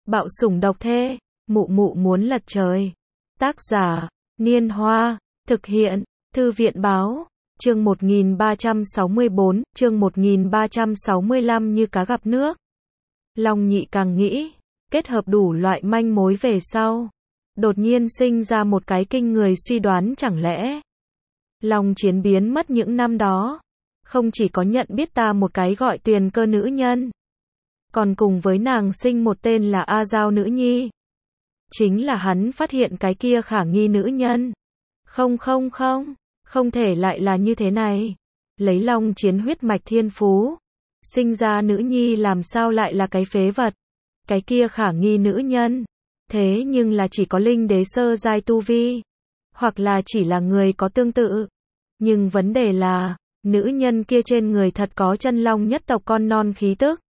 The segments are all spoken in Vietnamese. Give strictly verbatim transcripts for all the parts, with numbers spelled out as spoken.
Bạo sủng độc thê, mụ mụ muốn lật trời. Tác giả, Niên Hoa, thực hiện, Thư viện báo, chương một nghìn ba trăm sáu mươi bốn, chương một nghìn ba trăm sáu mươi lăm như cá gặp nước. Long Nhị càng nghĩ, kết hợp đủ loại manh mối về sau, đột nhiên sinh ra một cái kinh người suy đoán chẳng lẽ Long Chiến biến mất những năm đó, không chỉ có nhận biết ta một cái gọi Tuyền Cơ nữ nhân, còn cùng với nàng sinh một tên là A Giao nữ nhi. Chính là hắn phát hiện cái kia khả nghi nữ nhân. Không không không, không thể lại là như thế này. Lấy Long Chiến huyết mạch thiên phú, sinh ra nữ nhi làm sao lại là cái phế vật. Cái kia khả nghi nữ nhân, thế nhưng là chỉ có linh đế sơ giai tu vi, hoặc là chỉ là người có tương tự. Nhưng vấn đề là, nữ nhân kia trên người thật có chân long nhất tộc con non khí tức.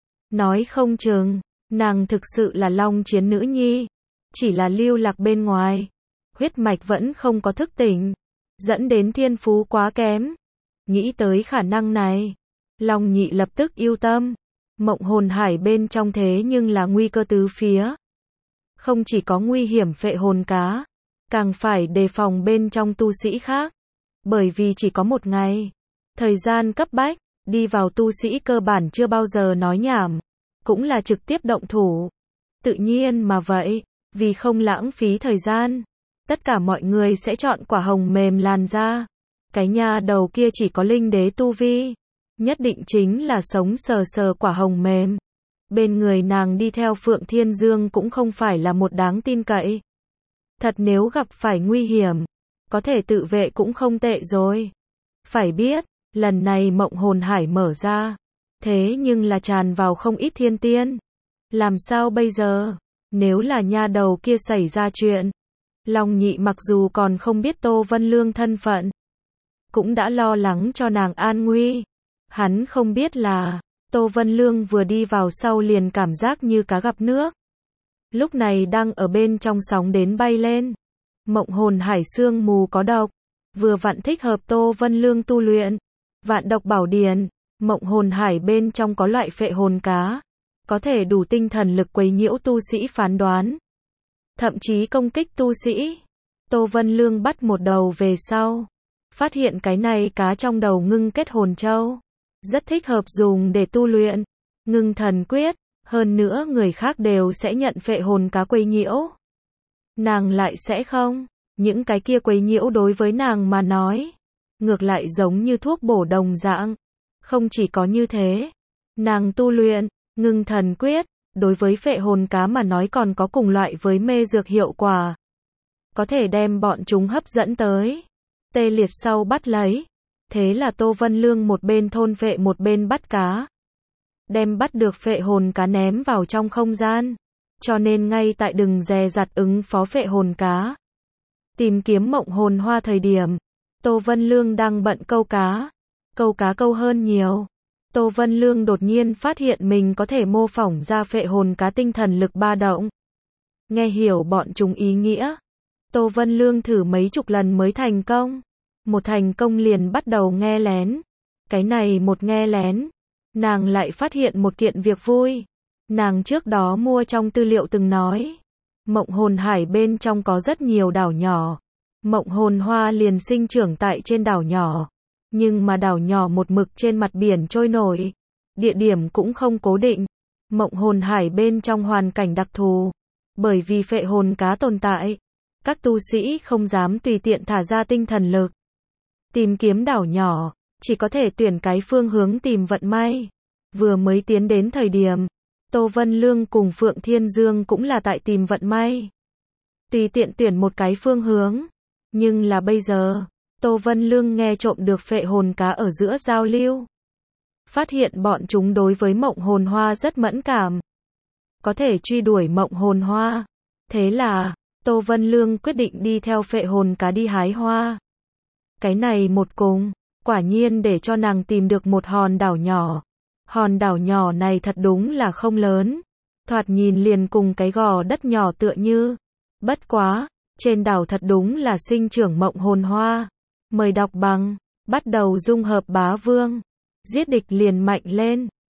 Nói không chừng, nàng thực sự là Long Chiến nữ nhi, chỉ là lưu lạc bên ngoài, huyết mạch vẫn không có thức tỉnh, dẫn đến thiên phú quá kém. Nghĩ tới khả năng này, Long Nhị lập tức yêu tâm. Mộng hồn hải bên trong thế nhưng là nguy cơ tứ phía. Không chỉ có nguy hiểm phệ hồn cá, càng phải đề phòng bên trong tu sĩ khác. Bởi vì chỉ có một ngày, thời gian cấp bách, đi vào tu sĩ cơ bản chưa bao giờ nói nhảm, cũng là trực tiếp động thủ. Tự nhiên mà vậy, vì không lãng phí thời gian, tất cả mọi người sẽ chọn quả hồng mềm làn ra. Cái nha đầu kia chỉ có linh đế tu vi, nhất định chính là sống sờ sờ quả hồng mềm. Bên người nàng đi theo Phượng Thiên Dương cũng không phải là một đáng tin cậy. Thật nếu gặp phải nguy hiểm, có thể tự vệ cũng không tệ rồi. Phải biết, lần này mộng hồn hải mở ra, thế nhưng là tràn vào không ít thiên tiên. Làm sao bây giờ? Nếu là nha đầu kia xảy ra chuyện, Long Nhị mặc dù còn không biết Tô Vân Lương thân phận, cũng đã lo lắng cho nàng an nguy. Hắn không biết là, Tô Vân Lương vừa đi vào sau liền cảm giác như cá gặp nước. Lúc này đang ở bên trong sóng đến bay lên. Mộng hồn hải sương mù có độc, vừa vặn thích hợp Tô Vân Lương tu luyện. Vạn độc bảo điển, mộng hồn hải bên trong có loại phệ hồn cá, có thể đủ tinh thần lực quấy nhiễu tu sĩ phán đoán, thậm chí công kích tu sĩ. Tô Vân Lương bắt một đầu về sau, phát hiện cái này cá trong đầu ngưng kết hồn châu, rất thích hợp dùng để tu luyện ngưng thần quyết, hơn nữa người khác đều sẽ nhận phệ hồn cá quấy nhiễu, nàng lại sẽ không. Những cái kia quấy nhiễu đối với nàng mà nói, ngược lại giống như thuốc bổ đồng dạng. Không chỉ có như thế, nàng tu luyện ngưng thần quyết, đối với phệ hồn cá mà nói còn có cùng loại với mê dược hiệu quả, có thể đem bọn chúng hấp dẫn tới, tê liệt sau bắt lấy. Thế là Tô Vân Lương một bên thôn phệ một bên bắt cá, đem bắt được phệ hồn cá ném vào trong không gian. Cho nên ngay tại đừng dè dặt ứng phó phệ hồn cá, tìm kiếm mộng hồn hoa thời điểm, Tô Vân Lương đang bận câu cá. Câu cá câu hơn nhiều, Tô Vân Lương đột nhiên phát hiện mình có thể mô phỏng ra phệ hồn cá tinh thần lực ba động. Nghe hiểu bọn chúng ý nghĩa, Tô Vân Lương thử mấy chục lần mới thành công. Một thành công liền bắt đầu nghe lén. Cái này một nghe lén, nàng lại phát hiện một kiện việc vui. Nàng trước đó mua trong tư liệu từng nói, mộng hồn hải bên trong có rất nhiều đảo nhỏ. Mộng hồn hoa liền sinh trưởng tại trên đảo nhỏ. Nhưng mà đảo nhỏ một mực trên mặt biển trôi nổi, địa điểm cũng không cố định. Mộng hồn hải bên trong hoàn cảnh đặc thù, bởi vì phệ hồn cá tồn tại, các tu sĩ không dám tùy tiện thả ra tinh thần lực. Tìm kiếm đảo nhỏ, chỉ có thể tuyển cái phương hướng tìm vận may. Vừa mới tiến đến thời điểm, Tô Vân Lương cùng Phượng Thiên Dương cũng là tại tìm vận may. Tùy tiện tuyển một cái phương hướng. Nhưng là bây giờ, Tô Vân Lương nghe trộm được phệ hồn cá ở giữa giao lưu. Phát hiện bọn chúng đối với mộng hồn hoa rất mẫn cảm, có thể truy đuổi mộng hồn hoa. Thế là, Tô Vân Lương quyết định đi theo phệ hồn cá đi hái hoa. Cái này một cùng, quả nhiên để cho nàng tìm được một hòn đảo nhỏ. Hòn đảo nhỏ này thật đúng là không lớn, thoạt nhìn liền cùng cái gò đất nhỏ tựa như. Bất quá, trên đảo thật đúng là sinh trưởng mộng hồn hoa. Mời đọc bằng, bắt đầu dung hợp bá vương, giết địch liền mạnh lên.